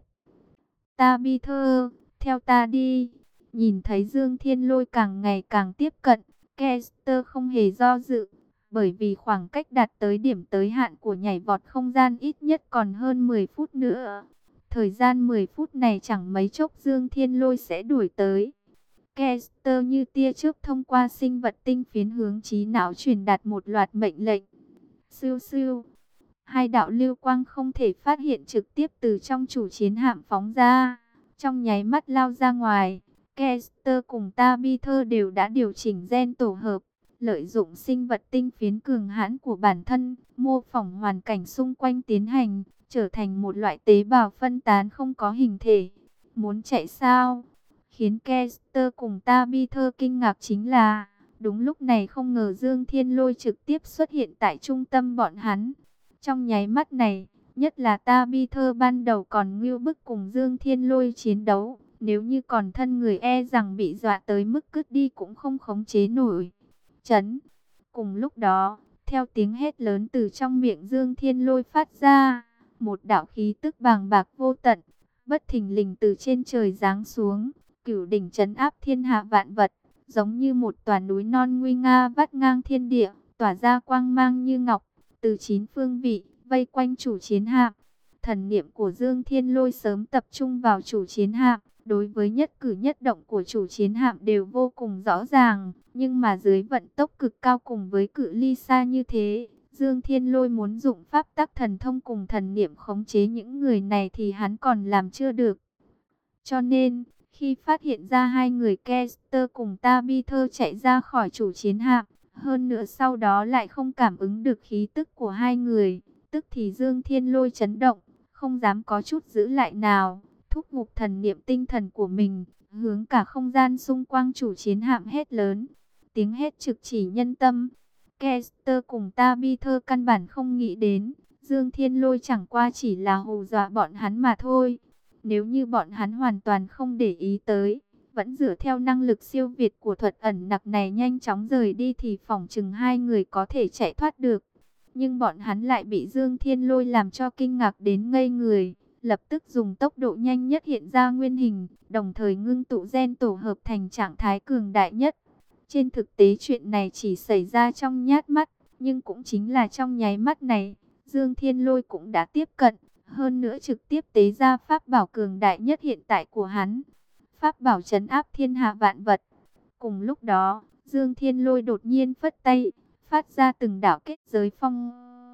Tabitha, theo ta đi. Nhìn thấy Dương Thiên Lôi càng ngày càng tiếp cận, Kester không hề do dự, bởi vì khoảng cách đạt tới điểm tới hạn của nhảy vọt không gian ít nhất còn hơn mười phút nữa. Thời gian mười phút này chẳng mấy chốc Dương Thiên Lôi sẽ đuổi tới. Kester như tia chớp thông qua sinh vật tinh phiến hướng trí não truyền đạt một loạt mệnh lệnh. Siêu siêu. Hai đạo lưu quang không thể phát hiện trực tiếp từ trong chủ chiến hạm phóng ra, trong nháy mắt lao ra ngoài. Kester cùng Tabitha đều đã điều chỉnh gen tổ hợp, lợi dụng sinh vật tinh phiến cường hãn của bản thân, mô phỏng hoàn cảnh xung quanh tiến hành, trở thành một loại tế bào phân tán không có hình thể. Muốn chạy sao? Khiến Kester cùng Tabitha kinh ngạc chính là, đúng lúc này không ngờ Dương Thiên Lôi trực tiếp xuất hiện tại trung tâm bọn hắn. Trong nháy mắt này, nhất là Tabitha ban đầu còn ngưu bức cùng Dương Thiên Lôi chiến đấu, nếu như còn thân người e rằng bị dọa tới mức cứt đi cũng không khống chế nổi. Chấn! Cùng lúc đó, theo tiếng hét lớn từ trong miệng Dương Thiên Lôi phát ra, một đạo khí tức bàng bạc vô tận, bất thình lình từ trên trời giáng xuống, cửu đỉnh trấn áp thiên hạ vạn vật, giống như một tòa núi non nguy nga vắt ngang thiên địa, tỏa ra quang mang như ngọc, từ chín phương vị, vây quanh chủ chiến hạm. Thần niệm của Dương Thiên Lôi sớm tập trung vào chủ chiến hạm, đối với nhất cử nhất động của chủ chiến hạm đều vô cùng rõ ràng, nhưng mà dưới vận tốc cực cao cùng với cự ly xa như thế, Dương Thiên Lôi muốn dụng pháp tắc thần thông cùng thần niệm khống chế những người này thì hắn còn làm chưa được. Cho nên, khi phát hiện ra hai người Kester cùng Tabitha chạy ra khỏi chủ chiến hạm, hơn nữa sau đó lại không cảm ứng được khí tức của hai người, tức thì Dương Thiên Lôi chấn động, không dám có chút giữ lại nào, thúc giục thần niệm tinh thần của mình, hướng cả không gian xung quanh chủ chiến hạm hét lớn. Tiếng hét trực chỉ nhân tâm. Kester cùng Tabitha căn bản không nghĩ đến, Dương Thiên Lôi chẳng qua chỉ là hù dọa bọn hắn mà thôi. Nếu như bọn hắn hoàn toàn không để ý tới, vẫn dựa theo năng lực siêu việt của thuật ẩn nặc này nhanh chóng rời đi thì phỏng chừng hai người có thể chạy thoát được. Nhưng bọn hắn lại bị Dương Thiên Lôi làm cho kinh ngạc đến ngây người, lập tức dùng tốc độ nhanh nhất hiện ra nguyên hình, đồng thời ngưng tụ gen tổ hợp thành trạng thái cường đại nhất. Trên thực tế chuyện này chỉ xảy ra trong nhát mắt, nhưng cũng chính là trong nháy mắt này, Dương Thiên Lôi cũng đã tiếp cận, hơn nữa trực tiếp tế ra pháp bảo cường đại nhất hiện tại của hắn. Pháp bảo trấn áp thiên hạ vạn vật. Cùng lúc đó, Dương Thiên Lôi đột nhiên phất tay, phát ra từng đạo kết giới phong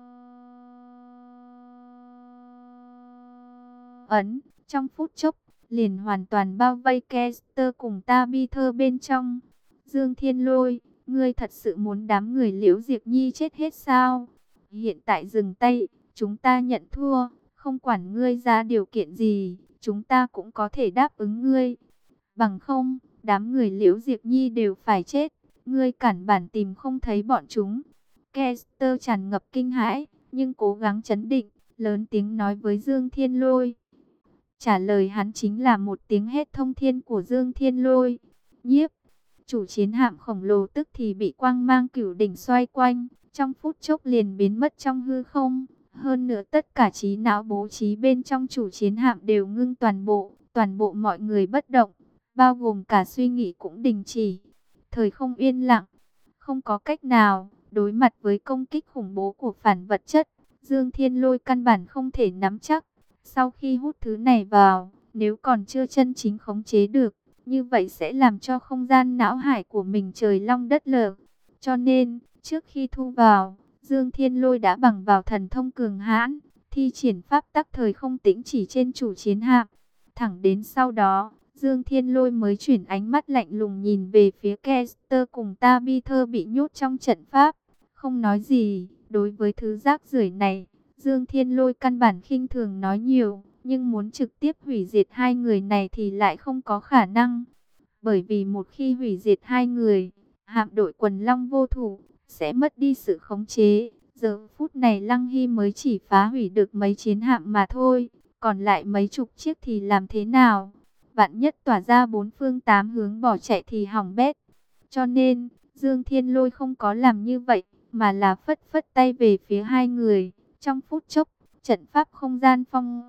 ấn, trong phút chốc, liền hoàn toàn bao vây Kester cùng Tabitha bên trong. Dương Thiên Lôi, ngươi thật sự muốn đám người Liễu Diệp Nhi chết hết sao? Hiện tại dừng tay, chúng ta nhận thua, không quản ngươi ra điều kiện gì, chúng ta cũng có thể đáp ứng ngươi. Bằng không, đám người Liễu Diệp Nhi đều phải chết, ngươi cản bản tìm không thấy bọn chúng. Kester tràn ngập kinh hãi, nhưng cố gắng trấn định, lớn tiếng nói với Dương Thiên Lôi. Trả lời hắn chính là một tiếng hét thông thiên của Dương Thiên Lôi. Nhiếp! Chủ chiến hạm khổng lồ tức thì bị quang mang cửu đỉnh xoay quanh, trong phút chốc liền biến mất trong hư không. Hơn nữa tất cả trí não bố trí bên trong chủ chiến hạm đều ngưng toàn bộ, toàn bộ mọi người bất động, bao gồm cả suy nghĩ cũng đình chỉ. Thời không yên lặng, không có cách nào, đối mặt với công kích khủng bố của phản vật chất, Dương Thiên Lôi căn bản không thể nắm chắc. Sau khi hút thứ này vào, nếu còn chưa chân chính khống chế được, như vậy sẽ làm cho không gian não hải của mình trời long đất lở. Cho nên, trước khi thu vào, Dương Thiên Lôi đã bằng vào thần thông cường hãn, thi triển pháp tắc thời không tĩnh chỉ trên chủ chiến hạm. Thẳng đến sau đó, Dương Thiên Lôi mới chuyển ánh mắt lạnh lùng nhìn về phía Kester cùng Tabitha bị nhốt trong trận pháp. Không nói gì, đối với thứ rác rưởi này, Dương Thiên Lôi căn bản khinh thường nói nhiều, nhưng muốn trực tiếp hủy diệt hai người này thì lại không có khả năng. Bởi vì một khi hủy diệt hai người, hạm đội quần long vô thủ, sẽ mất đi sự khống chế. Giờ phút này Lăng Hy mới chỉ phá hủy được mấy chiến hạm mà thôi, còn lại mấy chục chiếc thì làm thế nào? Vạn nhất tỏa ra bốn phương tám hướng bỏ chạy thì hỏng bét. Cho nên, Dương Thiên Lôi không có làm như vậy, mà là phất phất tay về phía hai người. Trong phút chốc, trận pháp không gian phong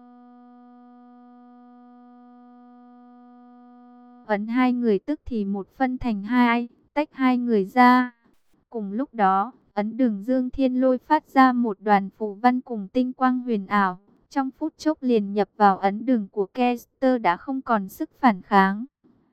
ấn hai người tức thì một phân thành hai, tách hai người ra. Cùng lúc đó, ấn đường Dương Thiên Lôi phát ra một đoàn phù văn cùng tinh quang huyền ảo. Trong phút chốc liền nhập vào ấn đường của Kester đã không còn sức phản kháng.